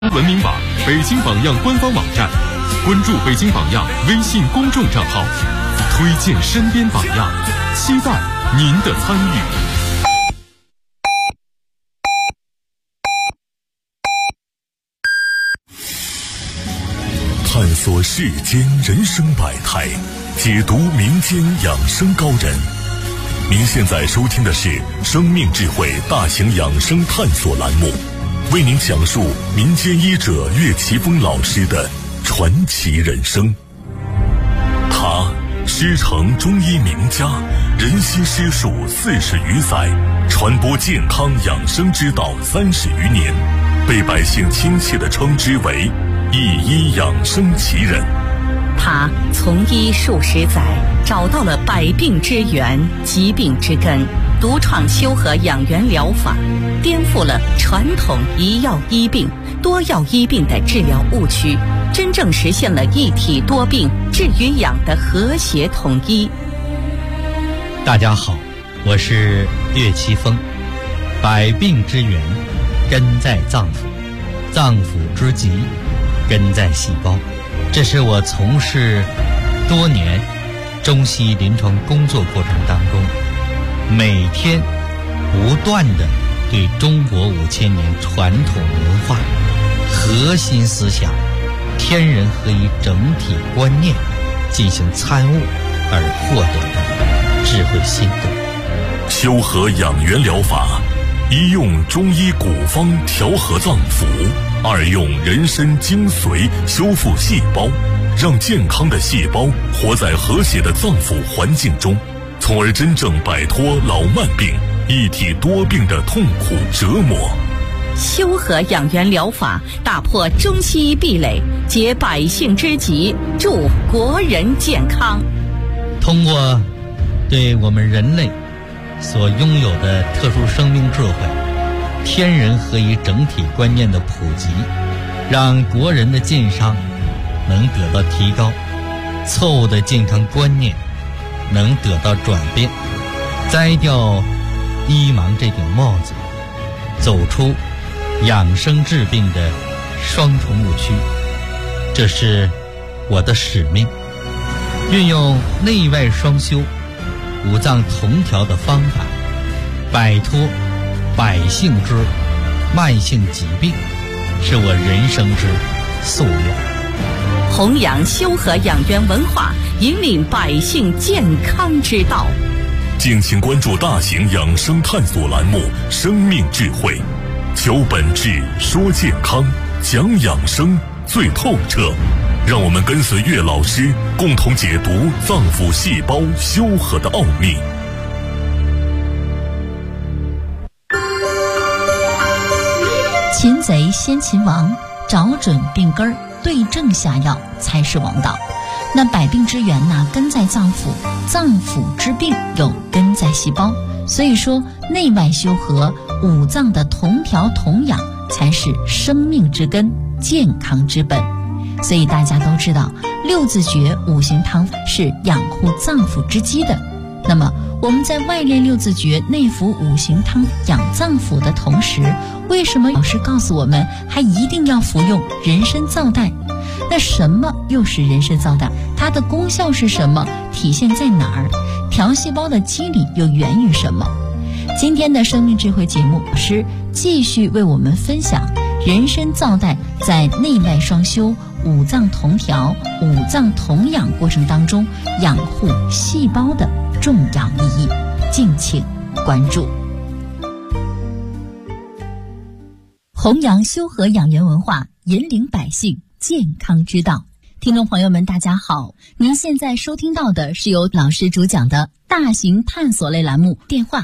文明榜、北京榜样官方网站，关注北京榜样微信公众账号，推荐身边榜样，期待您的参与。 探索世间人生百态，解读民间养生高人。您现在收听的是生命智慧大型养生探索栏目，为您讲述民间医者岳奇峰老师的传奇人生。他师承中医名家，人心师术40余载，传播健康养生之道30余年，被百姓亲切地称之为一医养生奇人。 他从医数十载，找到了百病之源、疾病之根，独创修和养元疗法，颠覆了传统一药医病、多药医病的治疗误区，真正实现了一体多病、治与养的和谐统一。 大家好，我是岳奇峰。百病之源根在脏腑，脏腑之疾根在细胞。这是我从事多年中西医临床工作过程当中，每天不断地对中国5000年传统文化核心思想天人合一整体观念进行参悟而获得的智慧心得。 修和养元疗法，一用中医古方调和脏腑，二用人参精髓修复细胞，让健康的细胞活在和谐的脏腑环境中，从而真正摆脱老慢病、一体多病的痛苦折磨。 修和养元疗法打破中西医壁垒，解百姓之急，助国人健康。 通过对我们人类所拥有的特殊生命智慧、天人合一整体观念的普及，让国人的健康能得到提高，错误的健康观念能得到转变，摘掉医盲这顶帽子，走出养生治病的双重误区。这是我的使命，运用内外双修、五脏同调的方法，摆脱百姓之慢性疾病，是我人生之夙愿。 弘扬修和养元文化，引领百姓健康之道。 敬请关注大型养生探索栏目《生命智慧》，求本质，说健康，讲养生最透彻。让我们跟随岳老师，共同解读脏腑细胞修和的奥秘。 擒贼先擒王，找准病根儿，对症下药才是王道。那百病之源呢，根在脏腑，脏腑之病又根在细胞。所以说，内外修和，五脏的同调同养，才是生命之根，健康之本。所以大家都知道，六字诀五行汤是养护脏腑之基的。那么我们在外练六字诀、内服五行汤养脏腑的同时，为什么老师告诉我们还一定要服用人参皂苷？那什么又是人参皂苷？它的功效是什么？体现在哪儿？调细胞的机理又源于什么？今天的生命智慧节目，老师继续为我们分享人参皂苷在内外双修、五脏同调、五脏同养过程当中养护细胞的重要意义，敬请关注。弘扬修和养元文化，引领百姓健康之道。听众朋友们大家好，您现在收听到的是由老师主讲的大型探索类栏目，电话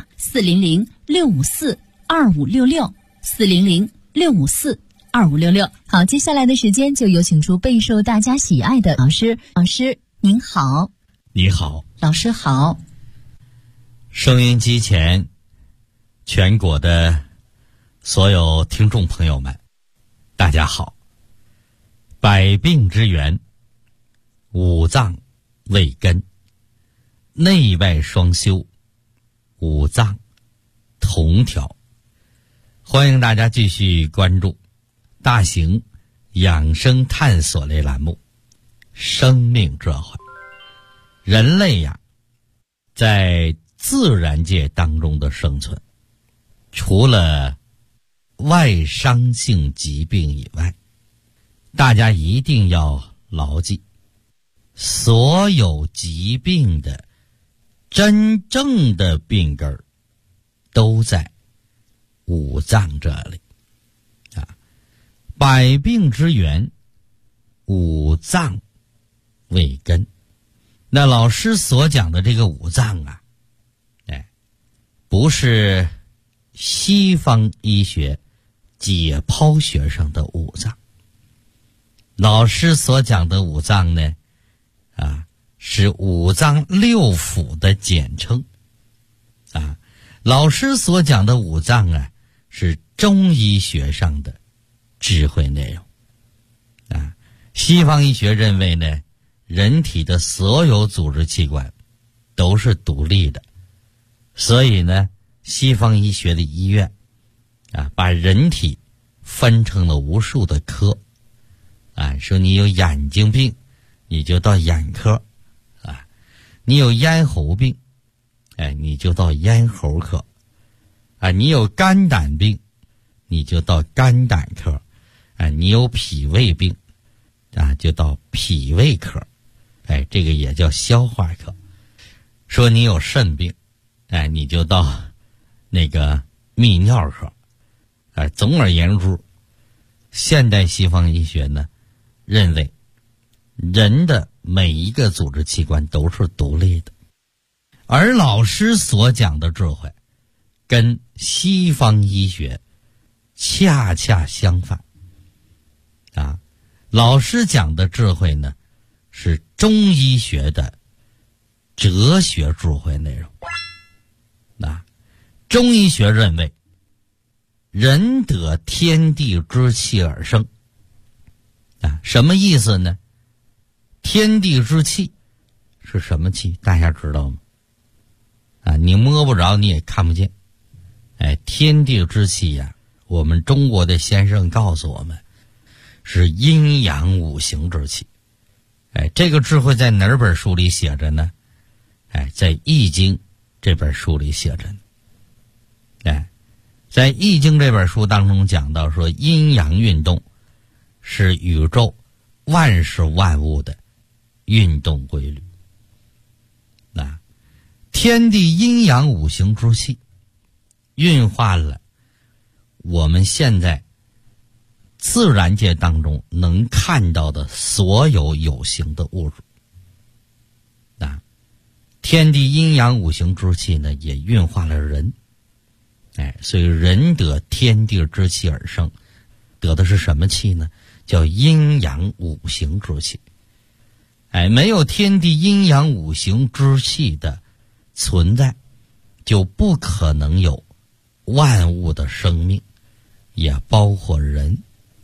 400-654-2566 400-654-2566。好，接下来的时间就有请出备受大家喜爱的老师。老师您好。 你好。 老师好。 收音机前全国的所有听众朋友们大家好。百病之源，五脏为根，内外双修，五脏同调。欢迎大家继续关注大型养生探索类栏目生命智慧。人类呀，在自然界当中的生存，除了外伤性疾病以外，大家一定要牢记，所有疾病的真正的病根儿都在五脏这里啊。百病之源，五脏为根。那老师所讲的这个五脏啊，不是西方医学解剖学上的五脏。老师所讲的五脏呢，是五脏六腑的简称啊。老师所讲的五脏啊，是中医学上的智慧内容啊。西方医学认为呢，人体的所有组织器官都是独立的，所以呢，西方医学的医院把人体分成了无数的科说你有眼睛病，你就到眼科你有咽喉病，你就到咽喉科你有肝胆病，你就到肝胆科你有脾胃病就到脾胃科这个也叫消化科。说你有肾病你就到那个泌尿科总而言之，现代西方医学呢认为人的每一个组织器官都是独立的，而老师所讲的智慧跟西方医学恰恰相反老师讲的智慧呢是中医学的哲学智慧内容中医学认为人得天地之气而生什么意思呢？天地之气是什么气？大家知道吗？你摸不着，你也看不见。天地之气呀，我们中国的先生告诉我们，是阴阳五行之气。这个智慧在哪本书里写着呢？在《易经》这本书里写着呢。在《易经》这本书当中讲到说，阴阳运动是宇宙万事万物的运动规律。天地阴阳五行之气运化了我们现在自然界当中能看到的所有有形的物质天地阴阳五行之气呢，也运化了人所以人得天地之气而生，得的是什么气呢？叫阴阳五行之气。没有天地阴阳五行之气的存在，就不可能有万物的生命，也包括人。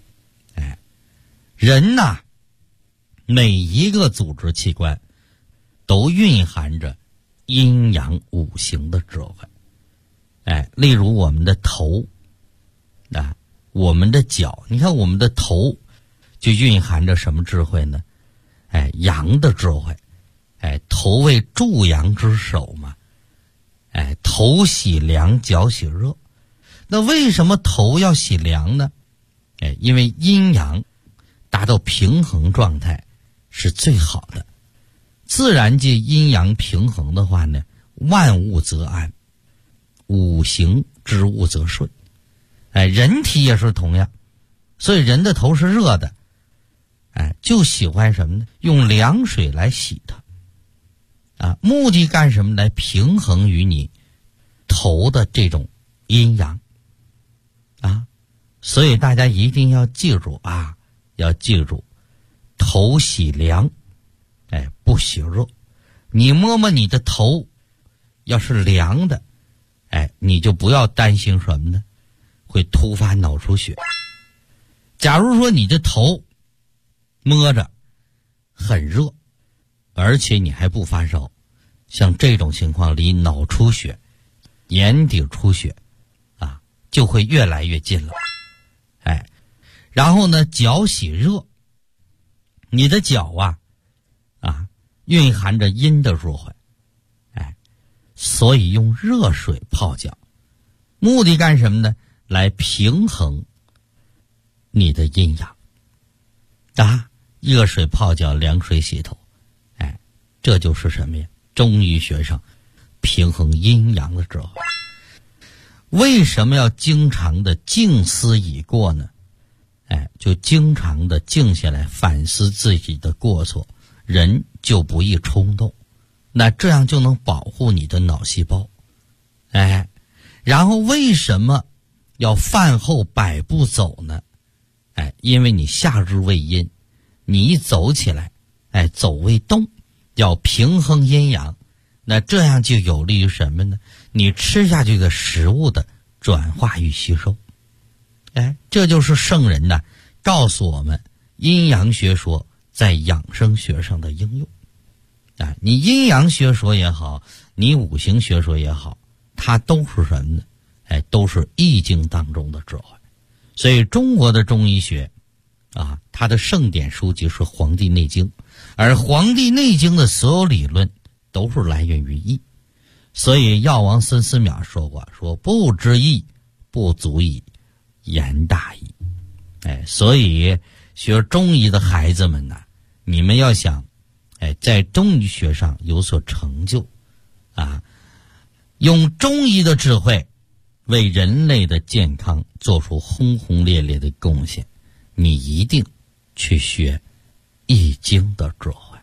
人每一个组织器官都蕴含着阴阳五行的智慧。例如我们的头我们的脚，你看我们的头就蕴含着什么智慧呢？阳的智慧。头为助阳之首嘛。头喜凉，脚喜热。那为什么头要喜凉呢？因为阴阳达到平衡状态是最好的。自然界阴阳平衡的话呢，万物则安，五行之物则顺。人体也是同样，所以人的头是热的，就喜欢什么呢？用凉水来洗它目的干什么？来平衡于你头的这种阴阳所以大家一定要记住要记住，头喜凉不喜热。你摸摸你的头，要是凉的你就不要担心什么呢？会突发脑出血。假如说你的头摸着很热，而且你还不发烧，像这种情况离脑出血、眼底出血就会越来越近了。 然后呢，脚喜热，你的脚蕴含着阴的智慧，所以用热水泡脚，目的干什么呢？来平衡你的阴阳热水泡脚，凉水洗头，这就是什么呀？中医学上平衡阴阳的智慧。为什么要经常的静思已过呢？就经常的静下来反思自己的过错，人就不易冲动，那这样就能保护你的脑细胞。然后为什么要饭后百步走呢？因为你夏日为阴，你一走起来，走为动，要平衡阴阳，那这样就有利于什么呢？你吃下去的食物的转化与吸收。这就是圣人告诉我们阴阳学说在养生学上的应用。你阴阳学说也好，你五行学说也好，它都是什么呢？都是易经当中的智慧。所以中国的中医学它的盛典书籍是《黄帝内经》，而《黄帝内经》的所有理论都是来源于易。所以药王孙思邈说过，说不知易，不足以言大义。所以学中医的孩子们你们要想在中医学上有所成就用中医的智慧为人类的健康做出轰轰烈烈的贡献，你一定去学易经的智慧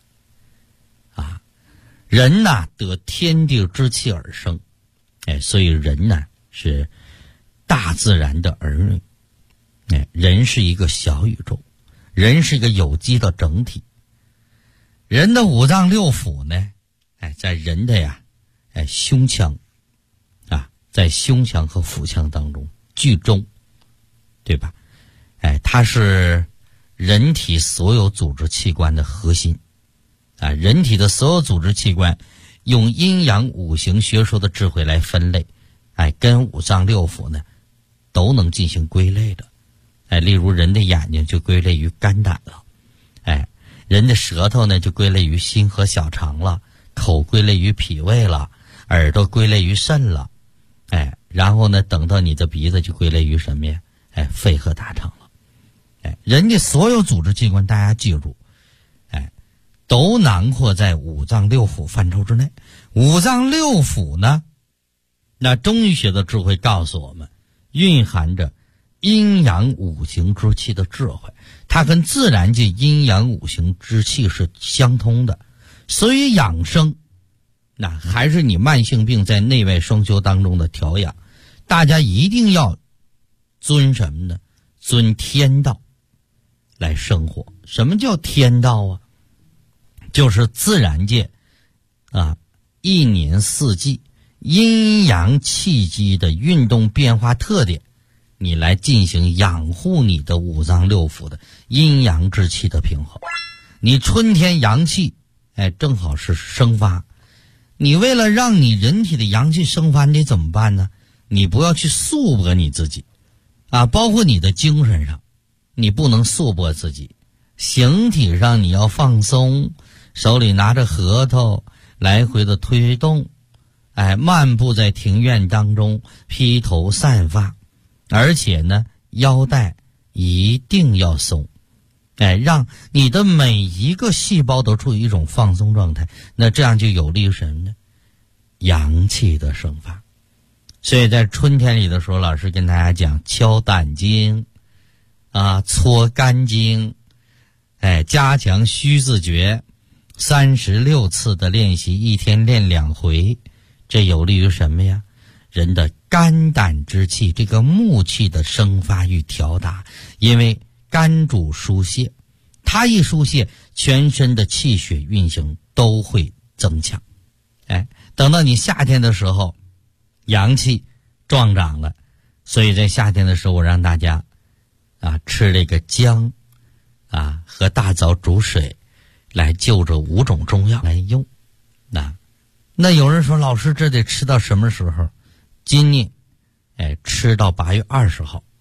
人得天地之气而生，所以人是大自然的儿女，人是一个小宇宙，人是一个有机的整体。人的五脏六腑呢，在人的胸腔在胸腔和腹腔当中居中，对吧？它是人体所有组织器官的核心人体的所有组织器官用阴阳五行学说的智慧来分类，跟五脏六腑呢都能进行归类的。例如人的眼睛就归类于肝胆了，人的舌头呢就归类于心和小肠了，口归类于脾胃了，耳朵归类于肾了，然后呢等到你的鼻子就归类于什么呀？肺和大肠了。人家所有组织器官大家记住，都囊括在五脏六腑范畴之内。五脏六腑呢，那中医学的智慧告诉我们，蕴含着阴阳五行之气的智慧，它跟自然界阴阳五行之气是相通的。所以养生那还是你慢性病在内外双修当中的调养，大家一定要遵什么呢？遵天道来生活。什么叫天道就是自然界一年四季阴阳气机的运动变化特点，你来进行养护你的五脏六腑的阴阳之气的平衡。你春天阳气正好是生发，你为了让你人体的阳气生发，你得怎么办呢？你不要去束缚你自己包括你的精神上，你不能束缚自己。形体上你要放松，手里拿着核桃来回的推动，漫步在庭院当中，披头散发，而且呢腰带一定要松，让你的每一个细胞都处于一种放松状态，那这样就有利于什么呢？阳气的生发。所以在春天里的时候，老师跟大家讲敲胆经搓肝经，加强虚字诀，36次的练习，一天练2回，这有利于什么呀？人的肝胆之气，这个木气的生发与调达。因为肝主疏泄，它一疏泄，全身的气血运行都会增强。等到你夏天的时候，阳气壮长了，所以在夏天的时候，我让大家吃这个姜和大枣煮水来就着5种中药来用。那有人说，老师这得吃到什么时候？今年吃到8月20号，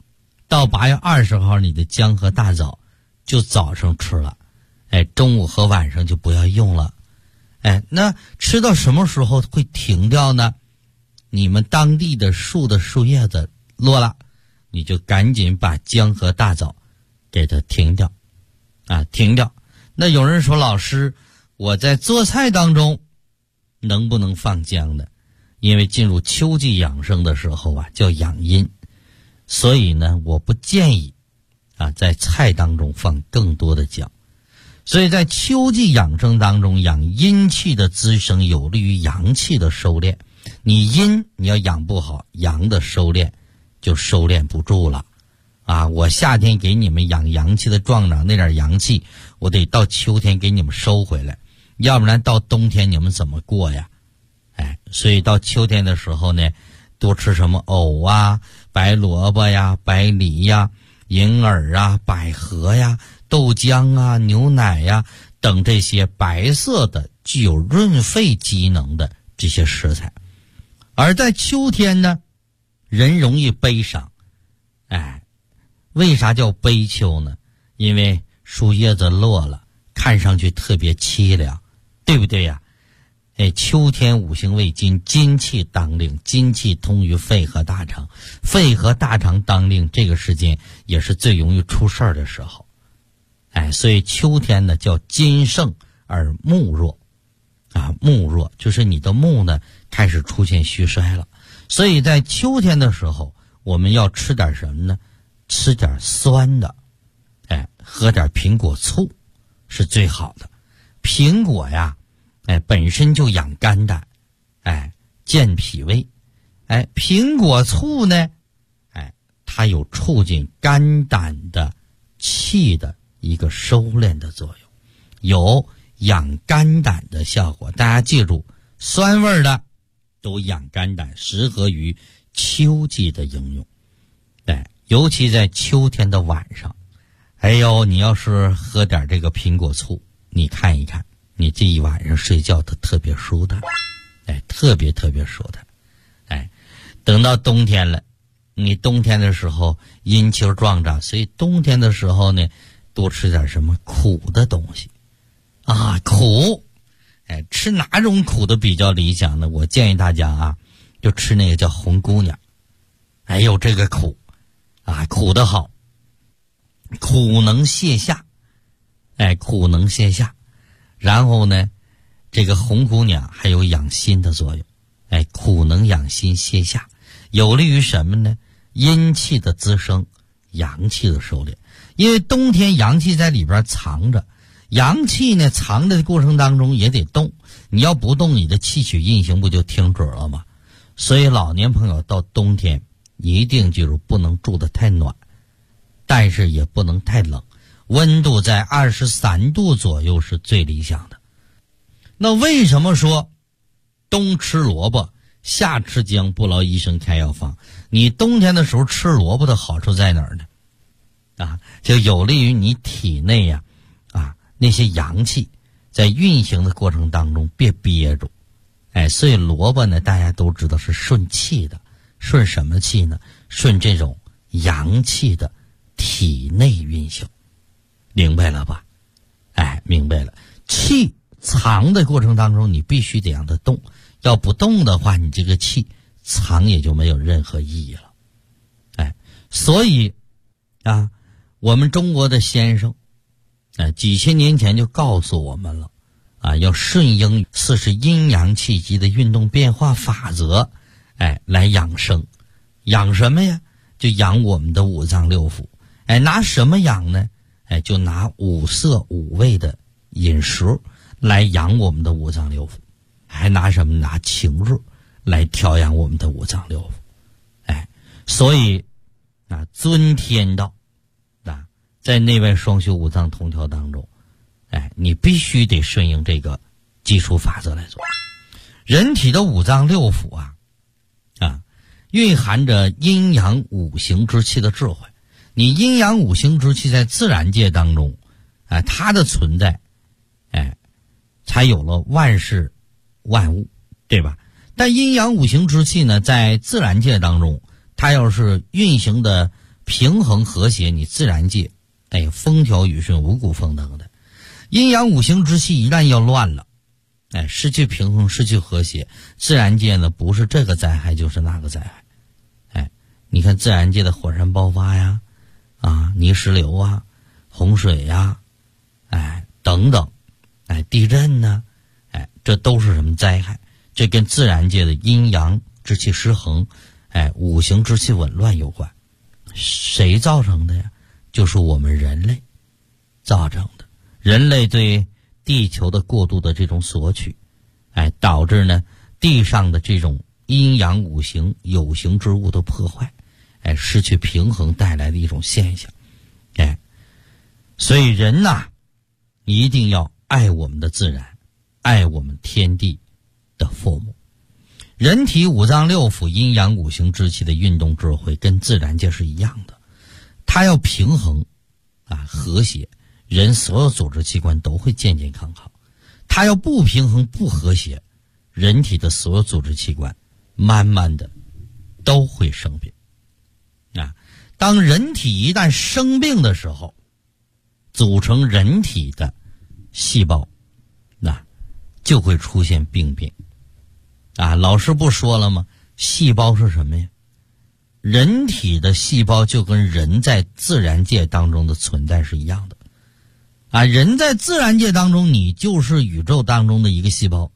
到8月20号你的姜和大枣就早上吃了，中午和晚上就不要用了。那吃到什么时候会停掉呢？你们当地的树叶子落了，你就赶紧把姜和大枣给它停掉停掉。那有人说，老师，我在做菜当中能不能放姜呢？因为进入秋季养生的时候叫养阴，所以呢我不建议在菜当中放更多的姜。所以在秋季养生当中，养阴气的滋生有利于阳气的收敛。你阴你要养不好，阳的收敛就收敛不住了我夏天给你们养阳气的壮长那点阳气，我得到秋天给你们收回来，要不然到冬天你们怎么过呀？所以到秋天的时候呢，多吃什么藕白萝卜白梨银耳百合豆浆牛奶等这些白色的具有润肺机能的这些食材。而在秋天呢，人容易悲伤。为啥叫悲秋呢？因为树叶子落了，看上去特别凄凉，对不对呀？秋天五行为金，金气当令，金气通于肺和大肠，肺和大肠当令，这个时间也是最容易出事儿的时候。所以秋天呢叫金盛而木弱木弱就是你的木呢开始出现虚衰了。所以在秋天的时候，我们要吃点什么呢？吃点酸的，喝点苹果醋是最好的。苹果本身就养肝胆，健脾胃。苹果醋呢，它有促进肝胆的气的一个收敛的作用，有养肝胆的效果。大家记住，酸味的都养肝胆，适合于秋季的应用。尤其在秋天的晚上，你要是喝点这个苹果醋，你看一看，你这一晚上睡觉都特别舒坦，特别特别舒坦。等到冬天了，你冬天的时候阴气壮长，所以冬天的时候呢，多吃点什么苦的东西苦。吃哪种苦的比较理想呢？我建议大家就吃那个叫红姑娘。这个苦苦的好，苦能泻下，苦能泻下。然后呢，这个红姑娘还有养心的作用，苦能养心泻下，有利于什么呢？阴气的滋生，阳气的收敛。因为冬天阳气在里边藏着，阳气呢藏的过程当中也得动，你要不动，你的气血运行不就停止了吗？所以老年朋友到冬天一定记住，不能住得太暖，但是也不能太冷，温度在23度左右是最理想的。那为什么说冬吃萝卜夏吃姜，不劳医生开药方？你冬天的时候吃萝卜的好处在哪儿呢？就有利于你体内那些阳气在运行的过程当中别憋住。所以萝卜呢大家都知道是顺气的。顺什么气呢？顺这种阳气的体内运行。明白了吧？明白了。气藏的过程当中，你必须得让它动，要不动的话，你这个气藏也就没有任何意义了。所以我们中国的先生几千年前就告诉我们了要顺应40阴阳气机的运动变化法则来养生。养什么呀？就养我们的五脏六腑。拿什么养呢？就拿五色五味的饮食来养我们的五脏六腑。还拿什么？拿情志来调养我们的五脏六腑。所以尊天道在内外双修五脏同调当中，你必须得顺应这个基础法则来做。人体的五脏六腑蕴含着阴阳五行之气的智慧。你阴阳五行之气在自然界当中它的存在才有了万事万物，对吧？但阴阳五行之气呢，在自然界当中它要是运行的平衡和谐，你自然界风调雨顺，五谷丰登的。阴阳五行之气一旦要乱了，失去平衡，失去和谐，自然界呢不是这个灾害就是那个灾害。你看自然界的火山爆发呀，泥石流啊，洪水呀，等等，地震呢，这都是什么灾害？这跟自然界的阴阳之气失衡，五行之气紊乱有关。谁造成的呀？就是我们人类造成的。人类对地球的过度的这种索取，导致呢地上的这种阴阳五行有形之物的破坏，失去平衡带来的一种现象。所以人呐，一定要爱我们的自然，爱我们天地的父母。人体五脏六腑阴阳五行之气的运动智慧跟自然界是一样的，它要平衡和谐，人所有组织器官都会健健康康。它要不平衡不和谐，人体的所有组织器官慢慢的都会生病。当人体一旦生病的时候，组成人体的细胞就会出现病变。老师不说了吗？细胞是什么呀？人体的细胞就跟人在自然界当中的存在是一样的。人在自然界当中，你就是宇宙当中的一个细胞。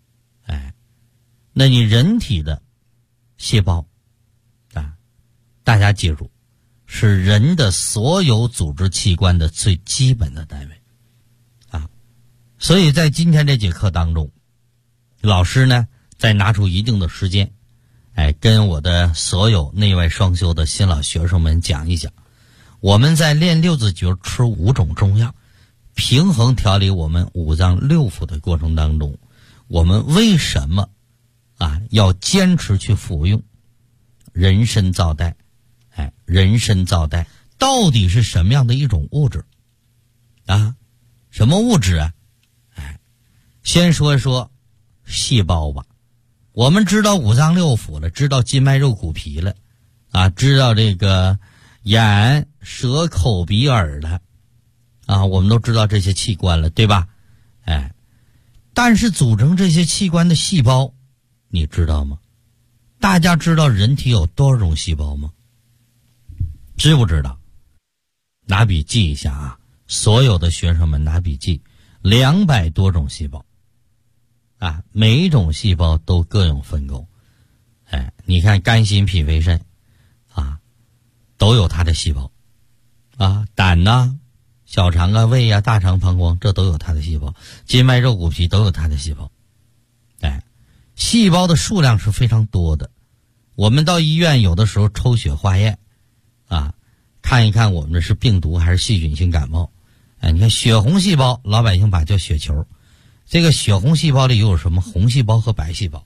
那你人体的细胞大家记住，是人的所有组织器官的最基本的单位。所以在今天这节课当中，老师呢再拿出一定的时间，跟我的所有内外双修的新老学生们讲一讲，我们在练六字诀吃5种中药，平衡调理我们五脏六腑的过程当中，我们为什么要坚持去服用人参皂苷？人参皂苷到底是什么样的一种物质？什么物质啊？先说一说细胞吧。我们知道五脏六腑了，知道筋脉肉骨皮了，知道这个眼舌口鼻耳了，我们都知道这些器官了，对吧？但是组成这些器官的细胞，你知道吗？大家知道人体有多少种细胞吗？知不知道？拿笔记一下所有的学生们拿笔记，200多种细胞。每一种细胞都各有分工。你看肝心脾肺肾都有它的细胞。胆小肠胃大肠膀胱，这都有它的细胞。筋脉肉骨皮都有它的细胞。细胞的数量是非常多的。我们到医院有的时候抽血化验看一看我们是病毒还是细菌性感冒。你看血红细胞，老百姓把叫血球。这个血红细胞里有什么？红细胞和白细胞。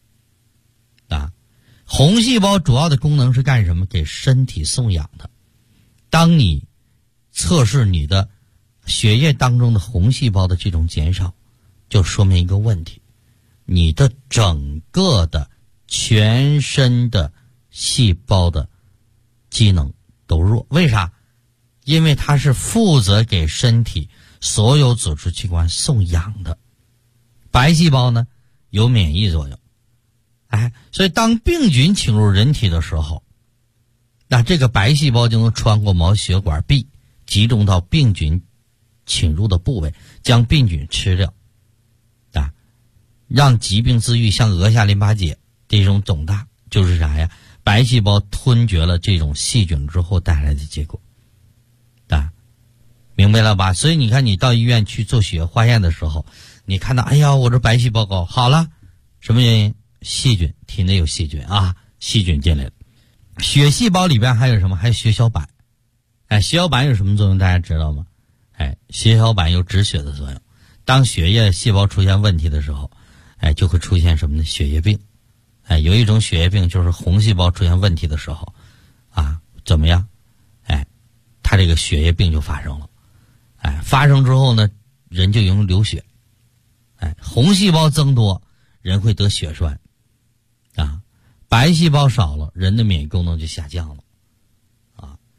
红细胞主要的功能是干什么？给身体送氧的。当你测试你的血液当中的红细胞的这种减少，就说明一个问题，你的整个的全身的细胞的机能都弱。为啥？因为它是负责给身体所有组织器官送氧的。白细胞呢有免疫作用。所以当病菌侵入人体的时候，那这个白细胞就能穿过毛血管壁，集中到病菌侵入的部位，将病菌吃掉，让疾病自愈，像额下淋巴结这种肿大，就是啥呀？白细胞吞绝了这种细菌之后带来的结果。明白了吧？所以你看，你到医院去做血液化验的时候，你看到我这白细胞高，好了，什么原因？细菌，体内有细菌细菌进来了。血细胞里边还有什么？还有血小板。血小板有什么作用？大家知道吗？血小板有止血的作用。当血液细胞出现问题的时候，就会出现什么呢？血液病。有一种血液病就是红细胞出现问题的时候怎么样？它这个血液病就发生了。发生之后呢，人就容易流血。红细胞增多，人会得血栓。白细胞少了，人的免疫功能就下降了。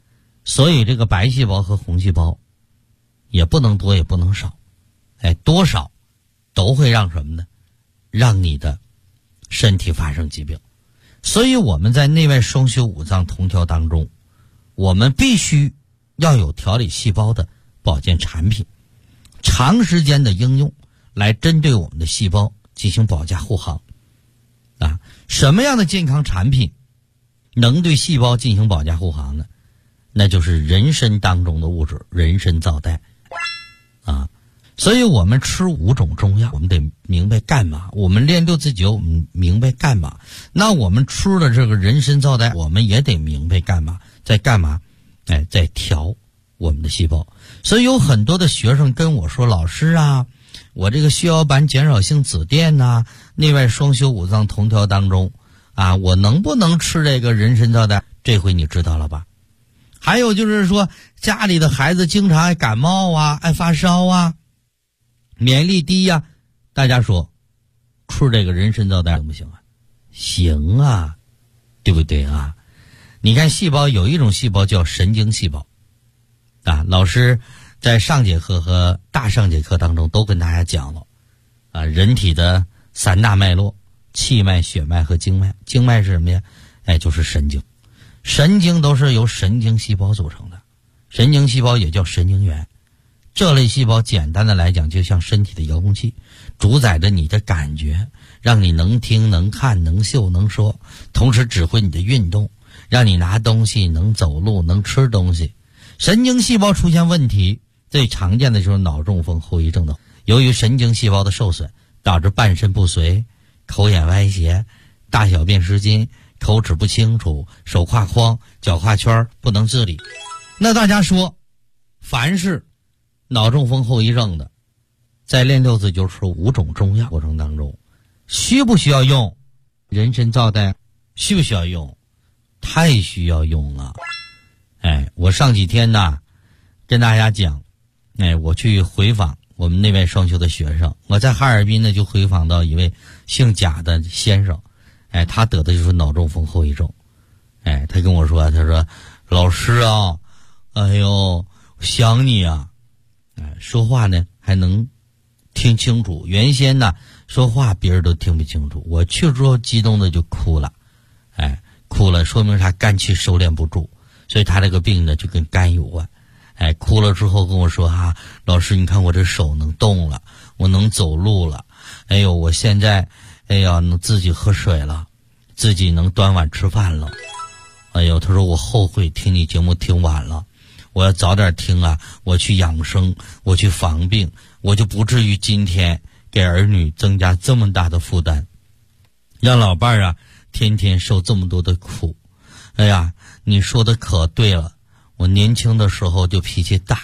所以这个白细胞和红细胞也不能多也不能少，多少都会让什么呢？让你的身体发生疾病。所以我们在内外双修五脏同调当中，我们必须要有调理细胞的保健产品，长时间的应用来针对我们的细胞进行保驾护航。什么样的健康产品能对细胞进行保驾护航呢？那就是人参当中的物质人参皂苷所以我们吃5种中药，我们得明白干嘛，我们练6字灸我们明白干嘛，那我们吃的这个人参皂苷我们也得明白干嘛，在干嘛？在调我们的细胞。所以有很多的学生跟我说，老师啊，我这个血小板减少性紫癜内外双修五脏同调当中我能不能吃这个人参皂苷？这回你知道了吧？还有就是说，家里的孩子经常爱感冒爱发烧免疫力低大家说吃这个人参皂苷行不行行对不对你看细胞有一种细胞叫神经细胞老师在上节课和大上节课当中都跟大家讲了人体的3大脉络：气脉、血脉和经脉。经脉是什么呀？就是神经。神经都是由神经细胞组成的，神经细胞也叫神经元。这类细胞简单的来讲就像身体的遥控器，主宰着你的感觉，让你能听能看能嗅能说，同时指挥你的运动，让你拿东西能走路能吃东西。神经细胞出现问题，最常见的就是脑中风后遗症的。由于神经细胞的受损，导致半身不遂、口眼歪斜、大小便失禁、口齿不清楚、手胯框、脚胯圈不能自理。那大家说，凡是脑中风后遗症的，在练6字灸吃5种中药过程当中，需不需要用人参皂苷？需不需要用？太需要用了。我上几天跟大家讲，我去回访我们内外双修的学生，我在哈尔滨呢就回访到一位姓贾的先生，他得的就是脑中风后遗症。他跟我说，他说老师哎呦想你说话呢还能听清楚，原先说话别人都听不清楚，我去之后激动的就哭了，哭了说明啥？肝气收敛不住，所以他这个病呢就跟肝有关。哭了之后跟我说老师你看我这手能动了，我能走路了，我现在能自己喝水了，自己能端碗吃饭了。他说我后悔听你节目听晚了，我要早点听我去养生，我去防病，我就不至于今天给儿女增加这么大的负担，让老伴儿天天受这么多的苦。你说的可对了，我年轻的时候就脾气大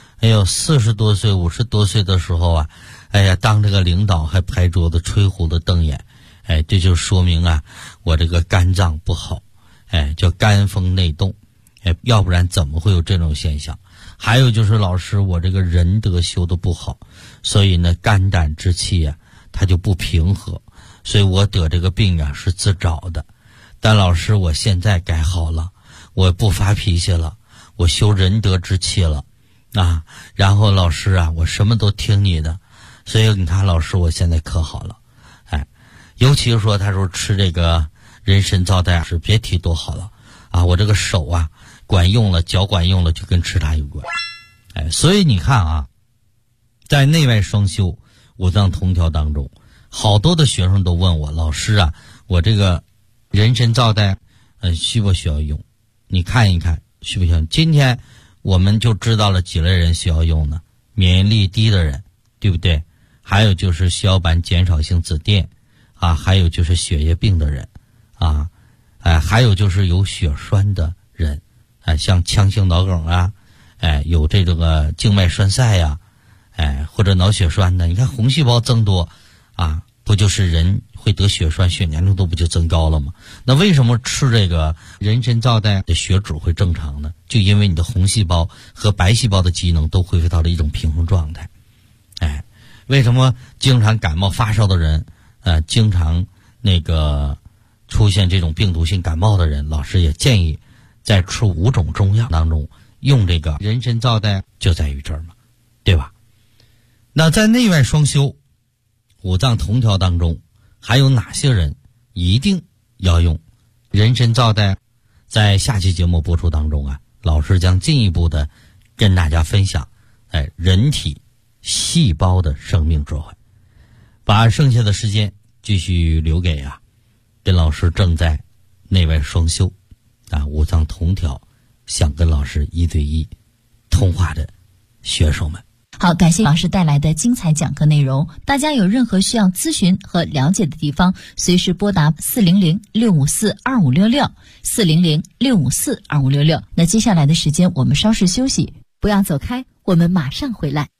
，40多岁50多岁的时候当这个领导还拍桌子吹胡子瞪眼，这就说明我这个肝脏不好，叫肝风内动，要不然怎么会有这种现象？还有就是老师我这个人德修的不好，所以呢肝胆之气它就不平和，所以我得这个病是自找的。但老师我现在改好了，我不发脾气了，我修仁德之气了然后老师我什么都听你的，所以你看老师我现在可好了。尤其是说他说吃这个人参皂苷是别提多好了我这个手管用了，脚管用了，就跟吃它有关。所以你看在内外双修五脏同调当中，好多的学生都问我，老师我这个人参皂苷需不需要用？你看一看需不需要？今天我们就知道了几类人需要用呢？免疫力低的人，对不对？还有就是血小板减少性紫癜还有就是血液病的人还有就是有血栓的人像腔性脑梗有这个静脉栓塞或者脑血栓的。你看红细胞增多不就是人会得血栓，血粘稠度不就增高了吗？那为什么吃这个人参皂苷的血脂会正常呢？就因为你的红细胞和白细胞的机能都恢复到了一种平衡状态。为什么经常感冒发烧的人经常出现这种病毒性感冒的人，老师也建议在吃5种中药当中用这个人参皂苷就在于这儿嘛，对吧？那在内外双修五脏同调当中，还有哪些人一定要用人参皂苷？在下期节目播出当中啊，老师将进一步的跟大家分享人体细胞的生命智慧。把剩下的时间继续留给跟老师正在内外双修五脏同调，想跟老师1对1通话的学生们。 好，感谢老师带来的精彩讲课内容。大家有任何需要咨询和了解的地方，随时拨打400-654-2566 400-654-2566。那接下来的时间我们稍事休息，不要走开，我们马上回来。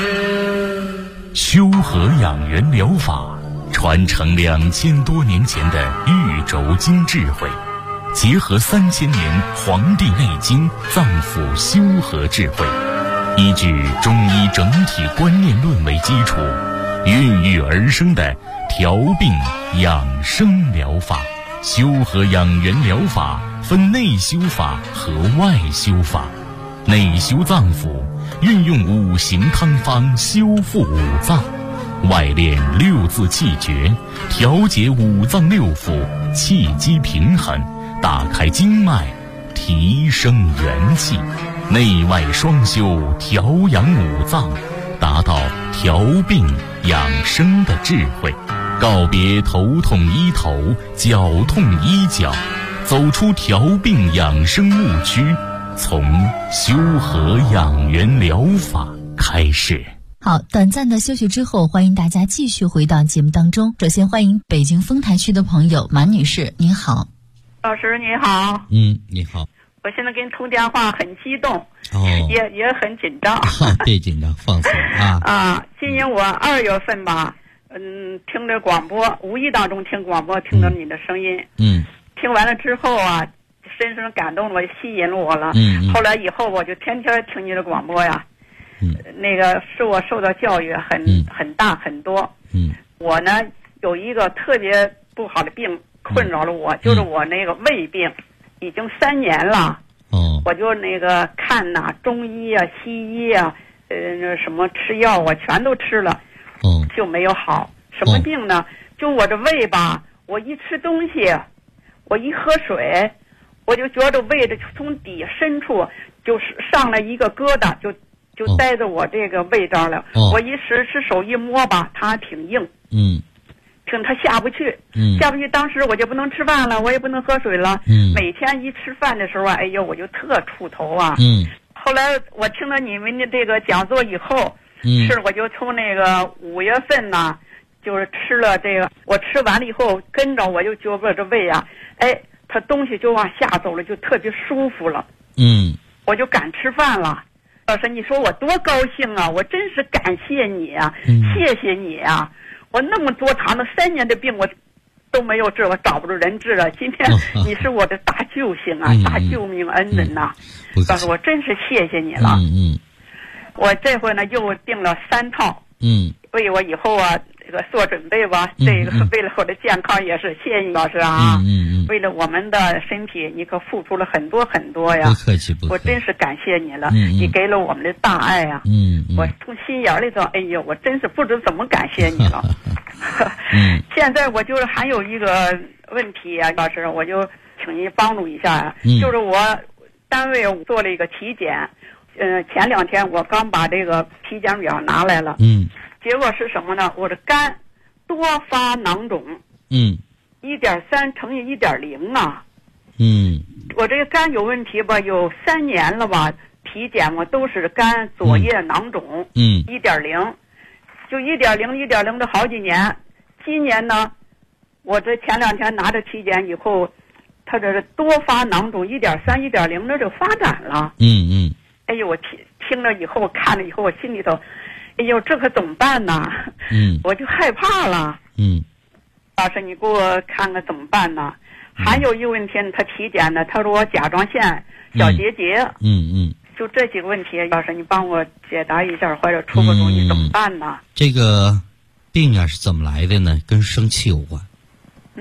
修和养元疗法传承2000多年前的玉轴经智慧，结合3000年《黄帝内经》脏腑修和智慧，依据中医整体观念论为基础，孕育而生的调病养生疗法。修和养元疗法分内修法和外修法。内修脏腑，运用5行汤方修复五脏；外练6字气诀，调节五脏六腑，气机平衡，打开经脉，提升元气。内外双修，调养五脏，达到调病养生的智慧。告别头痛医头，脚痛医脚，走出调病养生误区，从修和养元疗法开始。 好，短暂的休息之后，欢迎大家继续回到节目当中。首先欢迎北京丰台区的朋友马女士，您好。 老师你好。 你好。 我现在跟你通电话很激动，也很紧张。 别紧张，放松今年我2月份吧，听着广播，无意当中听广播，听到你的声音，听完了之后深深感动了我，吸引了我了。后来以后我就天天听你的广播呀。那个是我受到教育很大很多。我呢有一个特别不好的病困扰了我，就是我那个胃病，已经3年了。我就那个看中医西医什么吃药我全都吃了，就没有好。什么病呢？就我这胃吧，我一吃东西，我一喝水，我就觉得胃的从底深处就是上来一个疙瘩，就待着我这个胃这儿了。我一使手一摸吧，它还挺硬。听它下不去，当时我就不能吃饭了，我也不能喝水了。每天一吃饭的时候我就特怵头后来我听了你们的这个讲座以后，我就从那个5月份就是吃了这个，我吃完了以后跟着我就觉得这胃它东西就往下走了，就特别舒服了。我就敢吃饭了。老师，你说我多高兴啊！我真是感谢你谢谢你我那么多长的3年的病我都没有治，我找不着人治了。今天你是我的大救星大救命恩人但是我真是谢谢你了。我这回呢又订了3套，为我以后这个做准备吧。这个为了我的健康也是，谢谢你老师为了我们的身体，你可付出了很多很多呀。 不客气，不客气。 我真是感谢你了，你给了我们的大爱我从心眼里头，我真是不知怎么感谢你了。现在我就是还有一个问题老师，我就请您帮助一下就是我单位做了一个体检，前2天我刚把这个体检表拿来了，结果是什么呢？我的肝多发囊肿，1.3乘以1.0我这个肝有问题吧，有3年了吧，体检我都是肝左叶囊肿，1.0，就1.0的好几年。今年呢，我这前2天拿着体检以后，它这多发囊肿1.3、1.0的就发展了。我听了以后，看了以后，我心里头，这可怎么办呢？我就害怕了。老师，你给我看看怎么办呢？还有一个问题，他体检呢，他说我甲状腺小结节。就这几个问题，老师你帮我解答一下，或者出个主意怎么办呢？ 这个病是怎么来的呢？跟生气有关。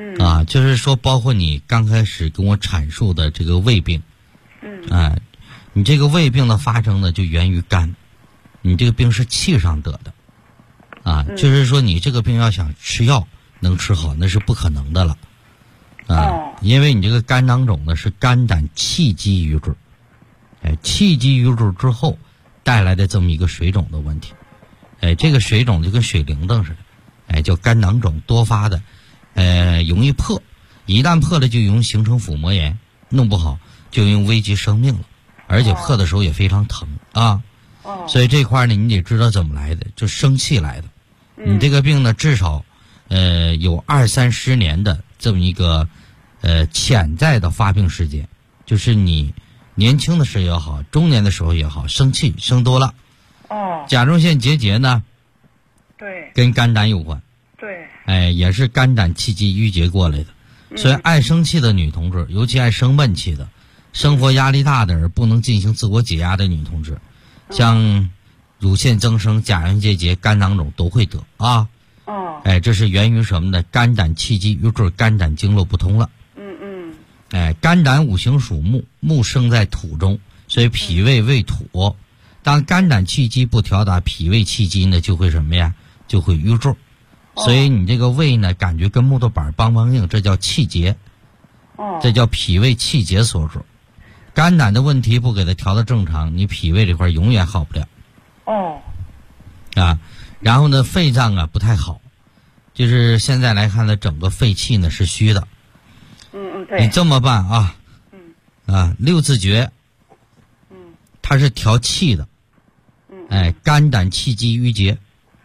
就是说包括你刚开始跟我阐述的这个胃病。 你这个胃病的发生呢，就源于肝，你这个病是气上得的，啊，就是说你这个病要想吃药能吃好，那是不可能的了，啊，因为你这个肝囊肿呢是肝胆气机瘀滞，气机瘀滞之后带来的这么一个水肿的问题，这个水肿就跟水铃铛似的，叫肝囊肿多发的，容易破，一旦破了就容易形成腹膜炎，弄不好就容易危及生命了，而且破的时候也非常疼啊。所以这块呢，你得知道怎么来的，就生气来的。你这个病呢，至少有20-30年的这么一个潜在的发病时间，就是你年轻的时候也好，中年的时候也好，生气生多了。甲状腺结节呢， 对， 跟肝胆有关。 对， 也是肝胆气机郁结过来的。所以爱生气的女同志，尤其爱生闷气的，生活压力大的而不能进行自我解压的女同志，像乳腺增生、甲状腺结节、肝囊肿都会得啊。这是源于什么呢？肝胆气机郁滞，肝胆经络不通了。肝胆五行属木，木生在土中，所以脾胃为土。当肝胆气机不调达，脾胃气机呢就会什么呀？就会瘀滞。所以你这个胃呢，感觉跟木头板梆梆硬，这叫气结，这叫脾胃气结所致。肝胆的问题不给它调到正常，你脾胃这块永远好不了。然后呢，肺脏啊不太好，就是现在来看呢，整个肺气呢是虚的。 对。 你这么办啊？六字诀，它是调气的。肝胆气机郁结。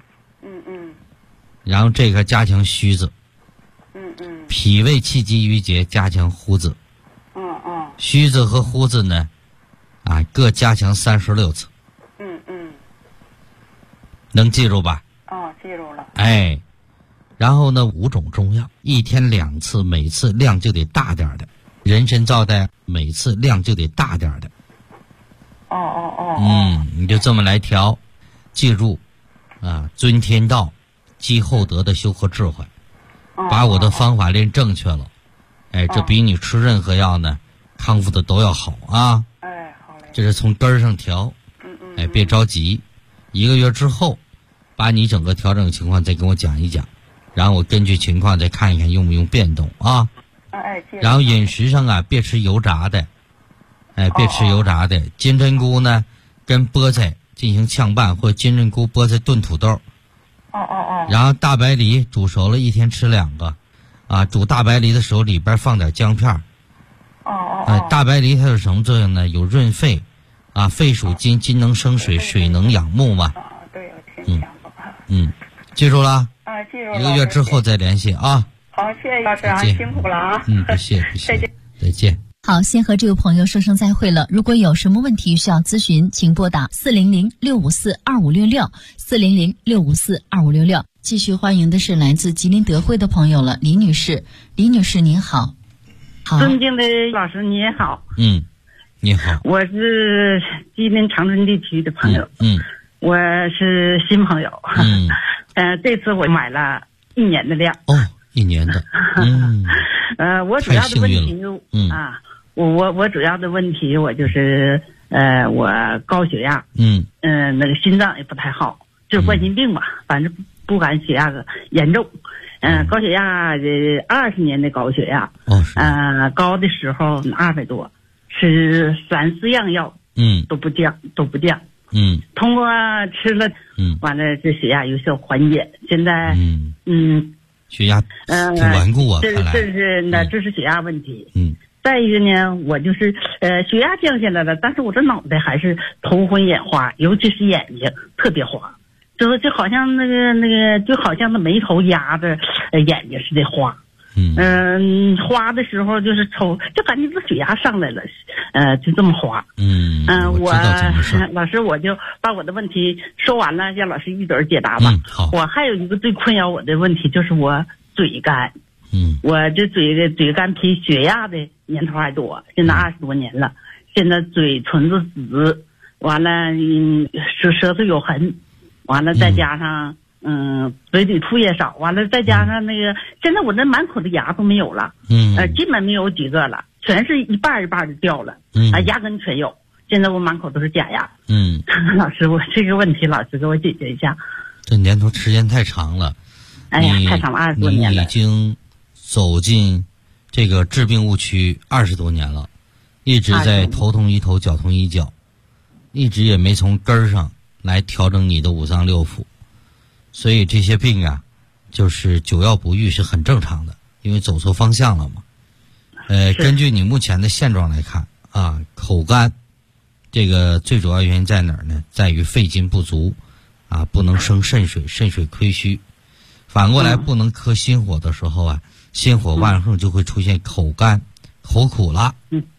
然后这个加强虚字，脾胃气机郁结加强呼字，虚字和呼字呢，各加强36次，能记住吧？ 记住了。 然后呢，5种中药，一天2次，每次量就得大点的，人参皂苷每次量就得大点的。你就这么来调，记住遵天道。积厚德的修和智慧，把我的方法练正确了，这比你吃任何药呢康复的都要好啊。 好嘞。 这是从根儿上调，别着急，1个月之后把你整个调整情况再跟我讲一讲，然后我根据情况再看一看用不用变动啊。然后饮食上别吃油炸的，别吃油炸的，金针菇呢跟菠菜进行炝拌，或者金针菇菠菜炖土豆。然后大白梨煮熟了一天吃2个，煮大白梨的时候里边放点姜片。大白梨它有什么作用呢？有润肺，肺属金，金能生水，水能养木嘛。 对，我听讲过。 记住了？ 记住了。 1个月之后再联系啊。 好，谢谢老师辛苦了啊。 不谢。再见。 好，先和这位朋友说声再会了。如果有什么问题需要咨询，请拨打400-654-2566，400-654-2566。继续欢迎的是来自吉林德惠的朋友了，李女士。李女士您好。 尊敬的老师你也好。 你好。 我是吉林长春地区的朋友。我是新朋友。这次我买了1年的量。 1年的。 我主要的问题我主要的问题我就是我高血压，那个心脏也不太好，就是冠心病吧，反正不敢血压严重，高血压20年的高血压，高的时候200多，吃3-4样药，都不降，通过吃了，完了这血压有效缓解，现在血压挺顽固啊， 这是血压问题。再一个呢，我就是血压降下来了，但是我这脑袋还是头昏眼花，尤其是眼睛特别花，就好像那个就好像那眉头压着眼睛似的花。花的时候就是抽，就感觉这血压上来了，就这么花。 我老师我就把我的问题说完了，让老师一准解答吧。 好。 我还有一个最困扰我的问题就是我嘴干。我这嘴干比血压的年头还多，现在20多年了，现在嘴唇子紫，完了舌头有痕，完了再加上嘴里吐也少，完了再加上那个现在我这满口的牙都没有了，基本没有几个了，全是一半一半的掉了，牙根全有， 现在我满口都是假牙。老师，我这个问题老师给我解决一下。 这年头时间太长了。 哎呀，太长了，20多年了。 你已经走进这个治病误区20多年了，一直在头痛医头，脚痛医脚，一直也没从根儿上来调整你的五脏六腑，所以这些病啊，就是久药不愈是很正常的，因为走错方向了嘛。根据你目前的现状来看啊，口干，这个最主要原因在哪儿呢？在于肺金不足啊，不能生肾水，肾水亏虚。反过来不能克心火的时候啊，心火旺盛就会出现口干、口苦了。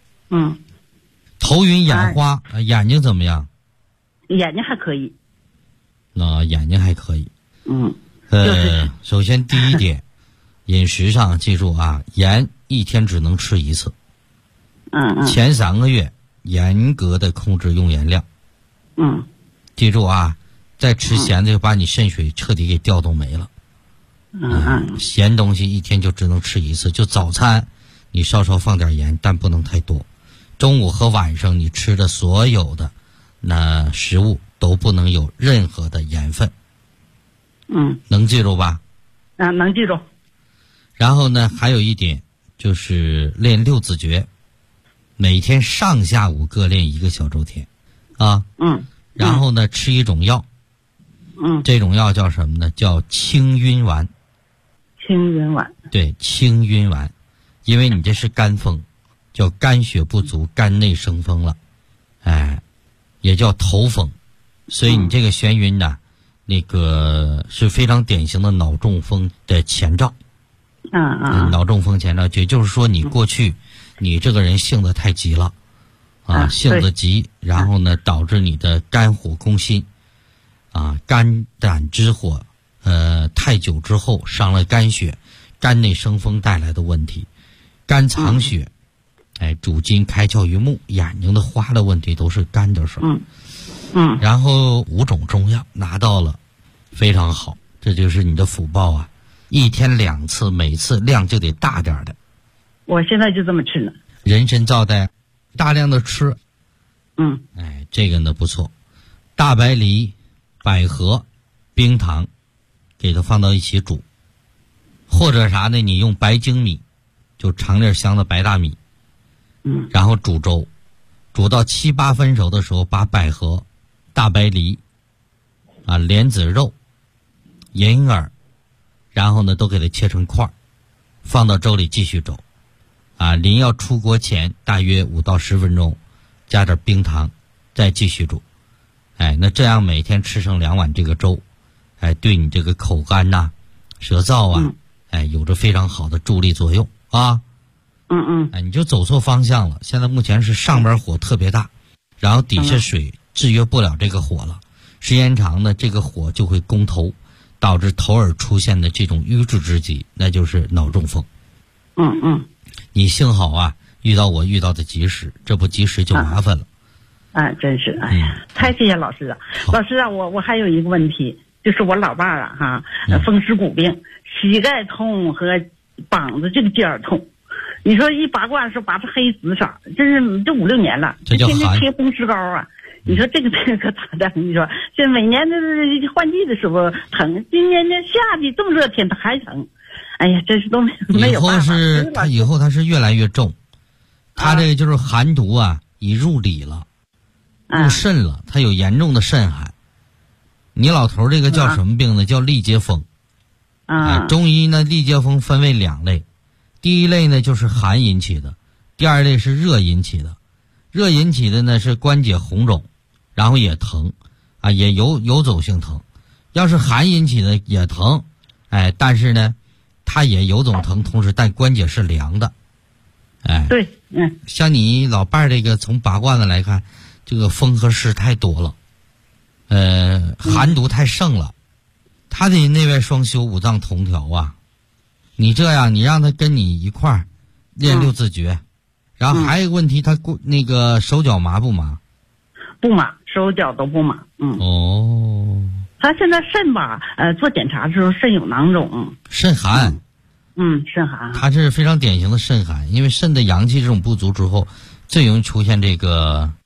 头晕眼花，眼睛怎么样？ 眼睛还可以。 眼睛还可以。 就是首先第一点，饮食上记住啊，盐1天只能吃1次。前3个月严格的控制用盐量。记住啊，再吃咸的就把你肾水彻底给调动没了。咸东西1天就只能吃1次，就早餐你稍稍放点盐，但不能太多。中午和晚上你吃的所有的那食物都不能有任何的盐分。能记住吧？ 能记住。 然后呢，还有一点就是练6字诀，每天上下午各练1个小周天啊。然后呢，吃一种药。这种药叫什么呢？叫清晕丸。 清晕丸。对， 清晕丸，因为你这是肝风，叫肝血不足，肝内生风了，也叫头风，所以你这个眩晕呢，那个是非常典型的脑中风的前兆。脑中风前兆，也就是说你过去你这个人性子太急了性子急，然后呢导致你的肝火攻心肝胆之火太久之后伤了肝血，肝内生风带来的问题，肝藏血主筋开窍于目，眼睛的花的问题都是肝的事儿。然后5种中药拿到了，非常好，这就是你的福报啊！1天2次，每次量就得大点的。 我现在就这么吃呢。 人参皂苷，大量的吃。这个呢不错。大白梨、百合、冰糖，给它放到一起煮，或者啥呢？你用白粳米，就长粒香的白大米，然后煮粥，煮到7、8分熟的时候，把百合、大白梨莲子肉、银耳，然后呢都给它切成块，放到粥里继续粥。临要出锅前大约5到10分钟，加点冰糖，再继续煮。那这样每天吃上2碗这个粥，对你这个口干舌燥有着非常好的助力作用啊。你就走错方向了。现在目前是上边火特别大，然后底下水制约不了这个火了，时间长呢，这个火就会攻头，导致头耳出现的这种瘀滞之疾，那就是脑中风。你幸好遇到我遇到的及时，这不及时就麻烦了。 真是，哎呀，太谢谢老师了。老师我还有一个问题，就是我老伴风湿骨病，膝盖痛和膀子这个尖儿痛。你说一拔罐是拔出黑紫色，这5、6年了， 这叫寒。 天天贴风湿膏你说这个可咋的？你说这每年的换季的时候疼，今年这夏季这么热天它还疼。哎呀，真是都没有办法。 以后它是越来越重，它这个就是寒毒已入里了，入肾了，它有严重的肾寒。你老头这个叫什么病呢？叫痢结风。中医呢，痢结风分为2类，第一类呢就是寒引起的，第二类是热引起的。热引起的呢是关节红肿，然后也疼也游走性疼。要是寒引起的也疼，但是呢它也游走疼，同时但关节是凉的。 对， 像你老伴儿这个从拔罐子来看，这个风和湿太多了，寒毒太盛了，他得内外双修，五脏同调你这样，你让他跟你一块儿练6字诀，然后还有一个问题，他那个手脚麻不麻？ 不麻，手脚都不麻。他现在肾做检查的时候肾有囊肿， 肾寒。 肾寒。 他是非常典型的肾寒，因为肾的阳气这种不足之后，最容易出现这个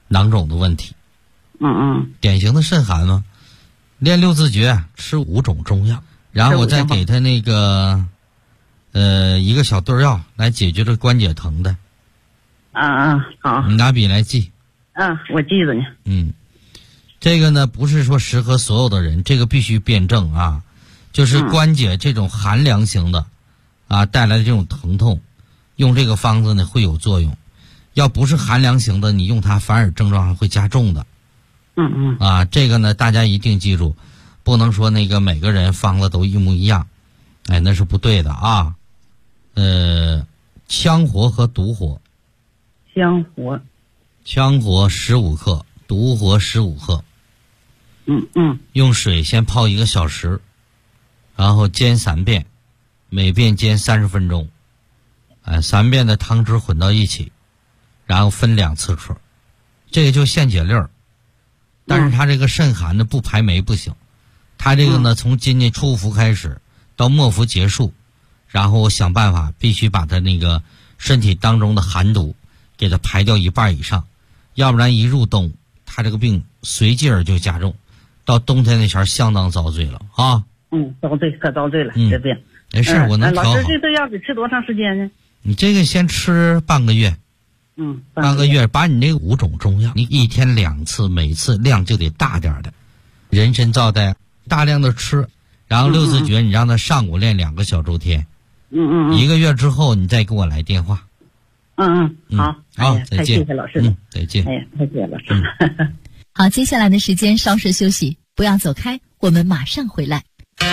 囊肿的问题。典型的肾寒吗？练六字诀，吃5种中药，然后我再给他那个一个小对药来解决这关节疼的。 好， 你拿笔来记。 我记着呢。 这个呢不是说适合所有的人，这个必须辩证啊，就是关节这种寒凉型的带来的这种疼痛，用这个方子呢会有作用。要不是寒凉型的，你用它反而症状还会加重的。这个呢大家一定记住，不能说那个每个人方子都一模一样，那是不对的啊。羌活和独活。羌活15克，独活15克。用水先泡1个小时，然后煎3遍，每遍煎30分钟。3遍的汤汁混到一起，然后分2次喝，这个就现解粒儿。但是他这个肾寒的不排霉不行，他这个呢从今年初伏开始到末伏结束，然后想办法必须把他那个身体当中的寒毒给他排掉1半以上，要不然一入冬他这个病随即而就加重，到冬天那前相当遭罪了啊。 遭罪可遭罪了，这病。 没事，我能调好。 老师，这个药得吃多长时间呢？ 你这个先吃半个月。半个月，把你那5种中药，你1天2次，每次量就得大点的。人参皂苷大量的吃，然后六字诀你让他上午练2个小周天。1个月之后你再给我来电话。 好， 再见。 谢谢老师了。 再见。 太谢谢老师。 好，接下来的时间稍事休息，不要走开，我们马上回来。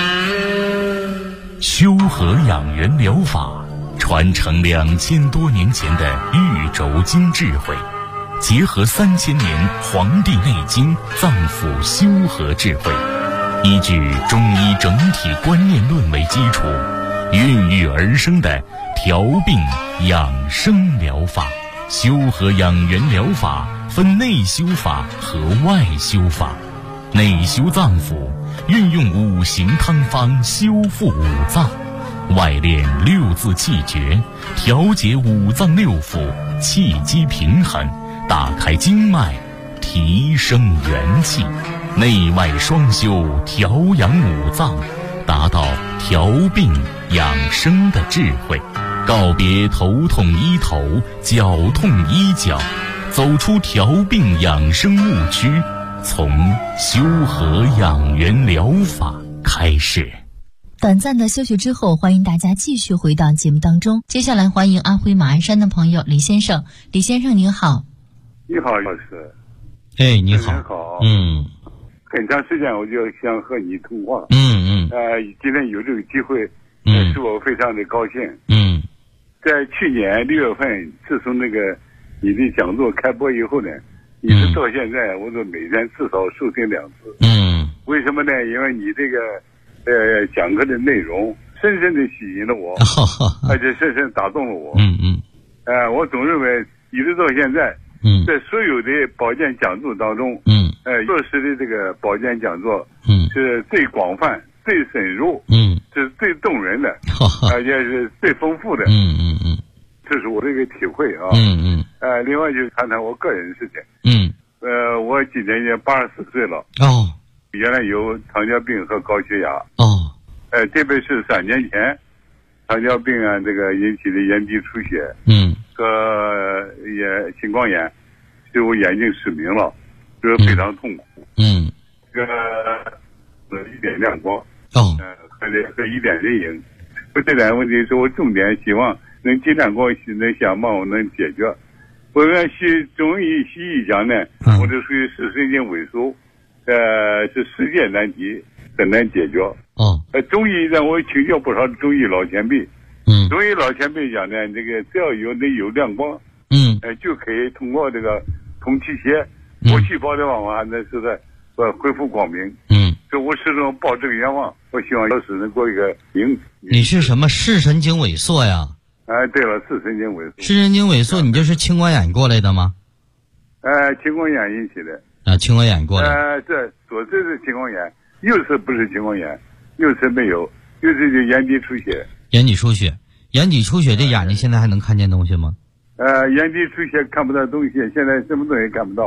修和养元疗法传承2000多年前的玉轴经智慧，结合3000年《黄帝内经》脏腑修和智慧，依据中医整体观念论为基础，孕育而生的调病养生疗法。修和养元疗法分内修法和外修法。内修脏腑，运用5行汤方修复5脏；外练6字气诀，调节5脏6腑，气机平衡，打开经脉，提升元气。内外双修，调养5脏，达到调病养生的智慧。告别头痛医头，脚痛医脚，走出调病养生误区，从修和养元疗法开始。 短暂的休息之后，欢迎大家继续回到节目当中。接下来欢迎安徽马鞍山的朋友李先生。李先生您好。 你好，老师。 你好。 你好。很长时间我就想和你通话。今天有这个机会，使我非常的高兴。在去年6月份，自从那个你的讲座开播以后呢，一直到现在，我都每天至少收听2次。为什么呢？因为你这个讲课的内容深深的吸引了我，而且深深打动了我。我总认为一直到现在，在所有的保健讲座当中，落实的这个保健讲座，是最广泛、最深入，是最动人的，而且是最丰富的。这是我的一个体会啊。另外就是谈谈我个人的事情。我今年已经84岁了。原来有糖尿病和高血压。特别是3年前，糖尿病这个引起的眼底出血，和青光眼，使我眼睛失明了，这非常痛苦。这个一点亮光，和一点人影。这点问题是我重点希望能尽量给我能想办法能解决。我按中医西医讲呢，我这属于视神经萎缩，是世界难题，很难解决。中医让我请教不少中医老前辈。中医老前辈讲呢，这个只要有亮光，就可以通过这个通气血、活细胞的方法，那是在恢复光明。所以我始终抱这个愿望，我希望老师能给我一个名。 你是什么视神经萎缩呀？ 对了，视神经萎缩。 视神经萎缩，你就是青光眼过来的吗？ 青光眼引起的。 青光眼过来。 这左侧是青光眼，右侧不是青光眼，右侧没有，右侧就眼底出血。眼底出血，这眼睛现在还能看见东西吗？眼底出血看不到东西，现在什么东西看不到，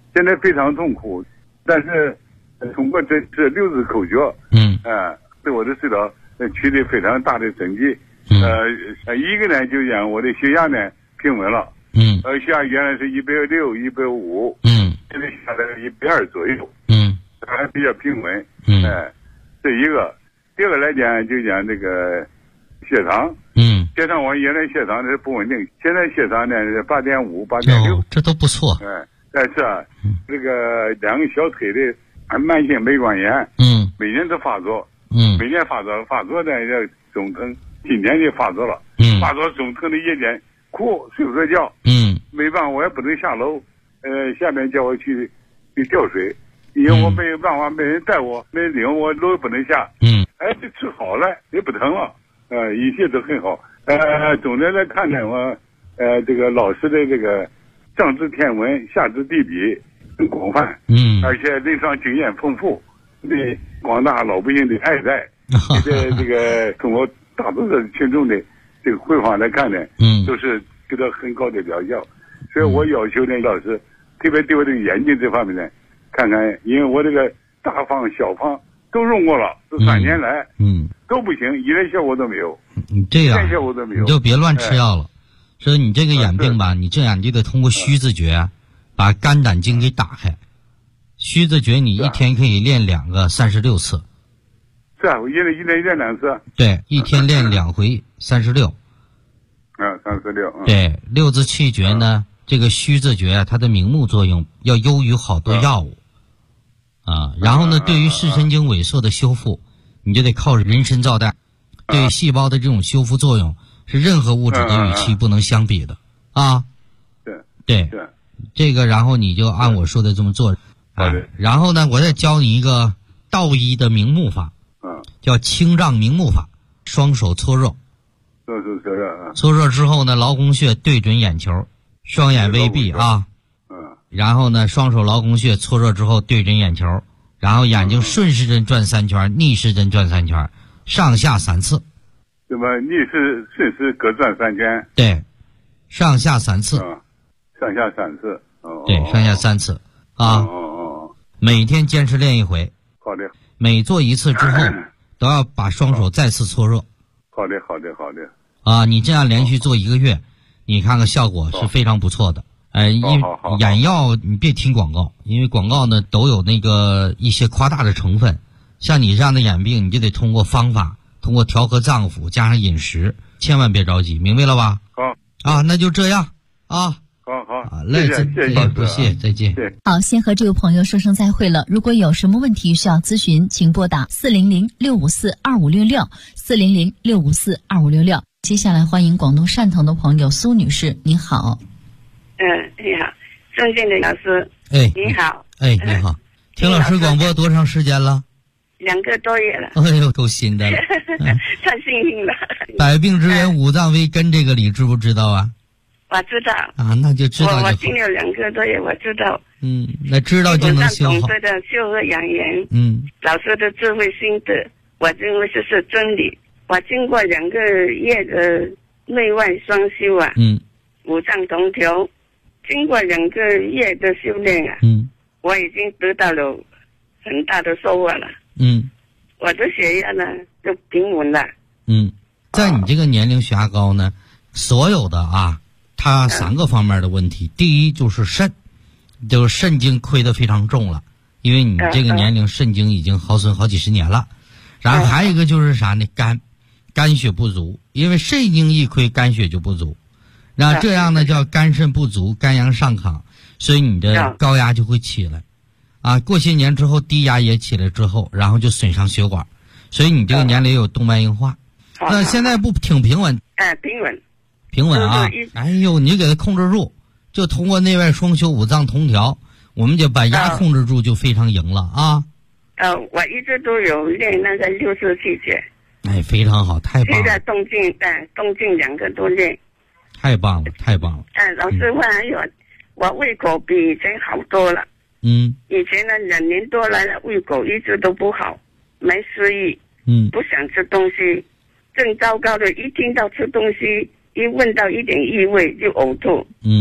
现在非常痛苦，但是通过这6字口诀，对我的治疗取得非常大的成绩。一个呢就讲我的血压呢平稳了，血压原来是160、150，现在下来120左右，还比较平稳。这一个。第二个来讲就讲这个血糖，血糖我原来血糖是不稳定，现在血糖呢是8.5、8.6， 这都不错。 但是这个2个小腿的慢性眉管炎，每年都发作，每年发作呢要总疼，今天就发作了，发作总疼的夜间哭睡不着觉，没办法我也不能下楼，下面叫我去吊水，因为我没有办法，没人带我，没人领我，楼也不能下，这治好了也不疼了，一切都很好。总的来看呢，我这个老师的这个上知天文下知地理很广泛，而且临床经验丰富，对广大老百姓的爱戴，这个通过大多数群众的这个回访来看呢，都是得到很高的疗效。所以我要求呢，老师特别对我这个眼睛这方面呢，看看，因为我这个大方小方都用过了，这3年来，都不行，一点效果都没有。 你这样， 效果都没有， 你就别乱吃药了。所以你这个眼病吧，你这样你就得通过虚字诀，把肝胆经给打开。虚字诀你一天可以练2个36次。 是啊，我一天练2次。 对，一天练2回36。 36。 对，6字气诀呢，这个虚字诀它的明目作用要优于好多药物。然后呢，对于视神经萎缩的修复，你就得靠人参皂苷，对细胞的这种修复作用是任何物质的与其不能相比的啊。对，这个然后你就按我说的这么做。然后呢，我再教你一个道医的明目法，叫清胀明目法，双手搓热。搓热之后呢，劳宫穴对准眼球，双眼微闭啊。然后呢，双手劳宫穴搓热之后对准眼球，然后眼睛顺时针转3圈，逆时针转3圈，上下3次。 那么逆时顺时各转3圈。 对，上下3次。 上下3次。 对，上下3次啊。每天坚持练1回。 好的。 每做1次之后，都要把双手再次搓热。 好的。 你这样连续做1个月，你看看效果是非常不错的。因为眼药你别听广告，因为广告呢都有那个一些夸大的成分。像你这样的眼病，你就得通过方法，通过调和脏腑加上饮食，千万别着急，明白了吧？好。那就这样啊。 好， 谢谢，不谢，再见。 好，先和这位朋友说声再会了。如果有什么问题需要咨询，请拨打400-654-2566 400-654-2566。接下来欢迎广东汕头的朋友苏女士，您好。 你好，郑健的老师。你好。 你好。听老师广播多长时间了 ？2个多月了。 哎呦，够新的了。 太幸运了。 百病之源五脏微根这个理知不知道啊？ 我知道。 那就知道就好。 我听了2个多月，我知道。 那知道就能修好。 懂得的修和养颜。老师的智慧心得，我认为这是真理。我经过2个月的内外双修啊。五脏同调。经过2个月的修炼啊，我已经得到了很大的收获了。我的血压呢就平稳了。 在你这个年龄血压高呢，所有的它3个方面的问题。第一就是肾，就是肾经亏得非常重了，因为你这个年龄肾经已经耗损好几十年了。然后还有一个就是啥呢？肝血不足，因为肾经一亏，肝血就不足。那这样呢叫肝肾不足，肝阳上亢，所以你的高压就会起来。过些年之后低压也起来之后，然后就损伤血管，所以你这个年龄有动脉硬化。那现在不挺平稳？平稳啊！哎呦，你给它控制住，就通过内外双修五脏同调，我们就把压控制住，就非常赢了啊！ 我一直都有练那个6字气诀。 非常好，太棒了！ 现在动静2个都练。 太棒了，太棒了！ 老师问还有，我胃口比以前好多了。以前呢2年多来了，胃口一直都不好，没食欲，不想吃东西，更糟糕的，一听到吃东西，一闻到一点异味就呕吐。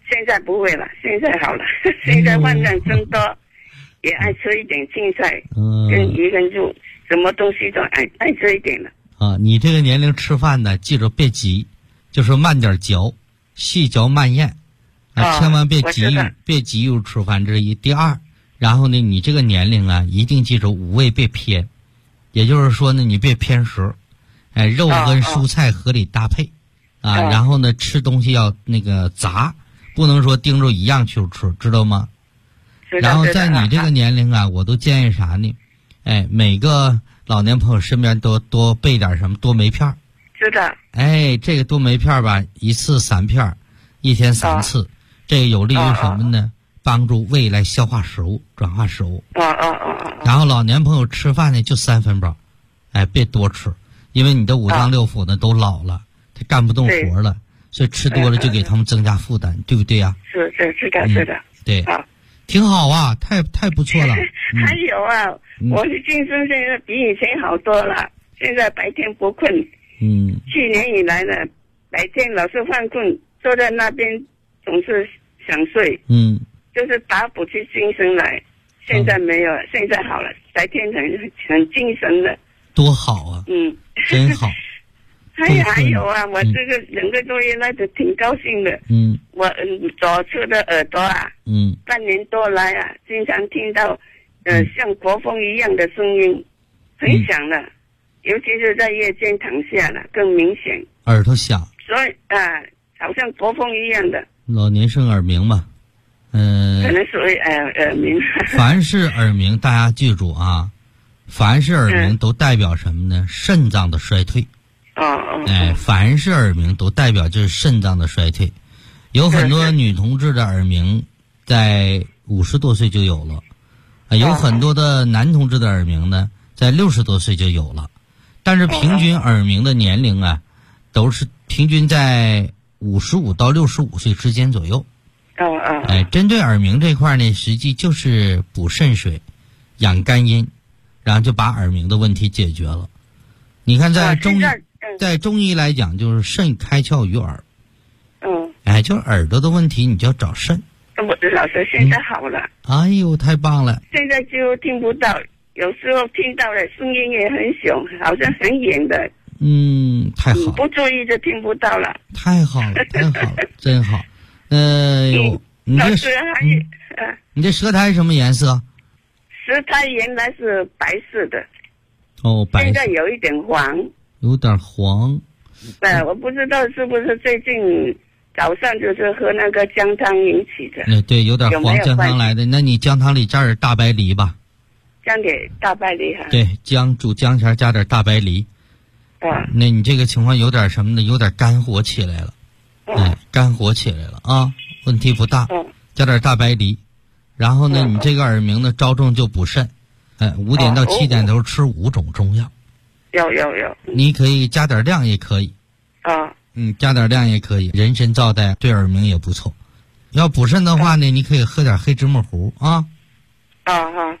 现在不会了，现在好了，现在饭量增多，也爱吃一点青菜，跟鱼跟肉，什么东西都爱吃一点了。 啊，你这个年龄吃饭呢，记住别急，就是慢点嚼，细嚼慢咽，千万别急于吃饭，这是一。第二，然后呢，你这个年龄啊，一定记住五味别偏，也就是说呢，你别偏食，肉跟蔬菜合理搭配，然后呢，吃东西要那个杂，不能说盯着一样去吃，知道吗？然后在你这个年龄啊，我都建议啥呢？每个老年朋友身边多备点什么多酶片。 知道。 这个多酶片吧，一次3片，一天3次，这个有利于什么呢？帮助胃来消化食物，转化食物。然后老年朋友吃饭呢就3分饱，别多吃，因为你的5脏6腑呢都老了，他干不动活了，所以吃多了就给他们增加负担，对不对呀？ 是知道。 对。挺好啊，太不错了。 还有啊，我的精神现在比以前好多了，现在白天不困。去年以来呢，白天老是犯困，坐在那边总是想睡。就是打不起精神来。现在没有，现在好了，白天很精神的。 多好啊！真好。 还有啊，我这个2个多月来的挺高兴的。我左侧的耳朵啊，半年多来啊，经常听到像国风一样的声音，很响的，尤其是在夜间躺下了更明显。 耳朵响。 所以好像国风一样的。 老年生耳鸣嘛， 可能属于耳鸣。 凡是耳鸣，大家记住啊，凡是耳鸣都代表什么呢？肾脏的衰退。凡是耳鸣都代表就是肾脏的衰退，有很多女同志的耳鸣在50多岁就有了，有很多的男同志的耳鸣呢在60多岁就有了，但是平均耳鸣的年龄啊，都是平均在55到65岁之间左右。针对耳鸣这块呢，实际就是补肾水，养肝阴，然后就把耳鸣的问题解决了。你看在中医来讲，就是肾开窍于耳。就是耳朵的问题，你就要找肾。 我的老师现在好了。 哎呦，太棒了！ 现在就听不到，有时候听到的声音也很凶，好像很远的。 太好了。 不注意就听不到了。 太好了，真好。 老师你这舌苔什么颜色？ 舌苔原来是白色的。 白色。 现在有一点黄。 有点黄。 我不知道是不是最近早上就是喝那个姜汤引起的。 对，有点黄姜汤来的。那你姜汤里加点大白梨吧。 加点大白梨哈。 对，煮姜前加点大白梨。那你这个情况有点什么呢？有点肝火起来了。肝火起来了啊，问题不大。加点大白梨，然后呢，你这个耳鸣呢，着重就补肾。5点到7点都吃5种中药。 有。 你可以加点量也可以。加点量也可以。人参皂苷对耳鸣也不错。要补肾的话呢，你可以喝点黑芝麻糊啊。 还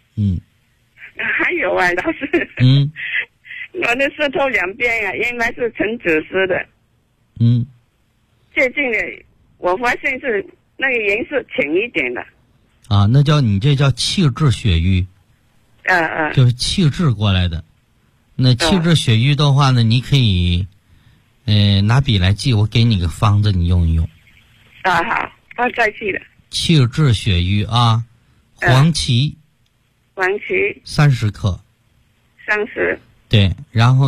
有啊，老师。我的舌头两边啊，原来是呈紫色的。最近呢，我发现是那个颜色浅一点的。 那你这叫气滞血瘀。就是气滞过来的。那气滞血瘀的话呢，你可以拿笔来记，我给你个方子，你用一用。 好，我再记了。 气滞血瘀啊，黄芪。 黄芪。 30克。 30。 对，然后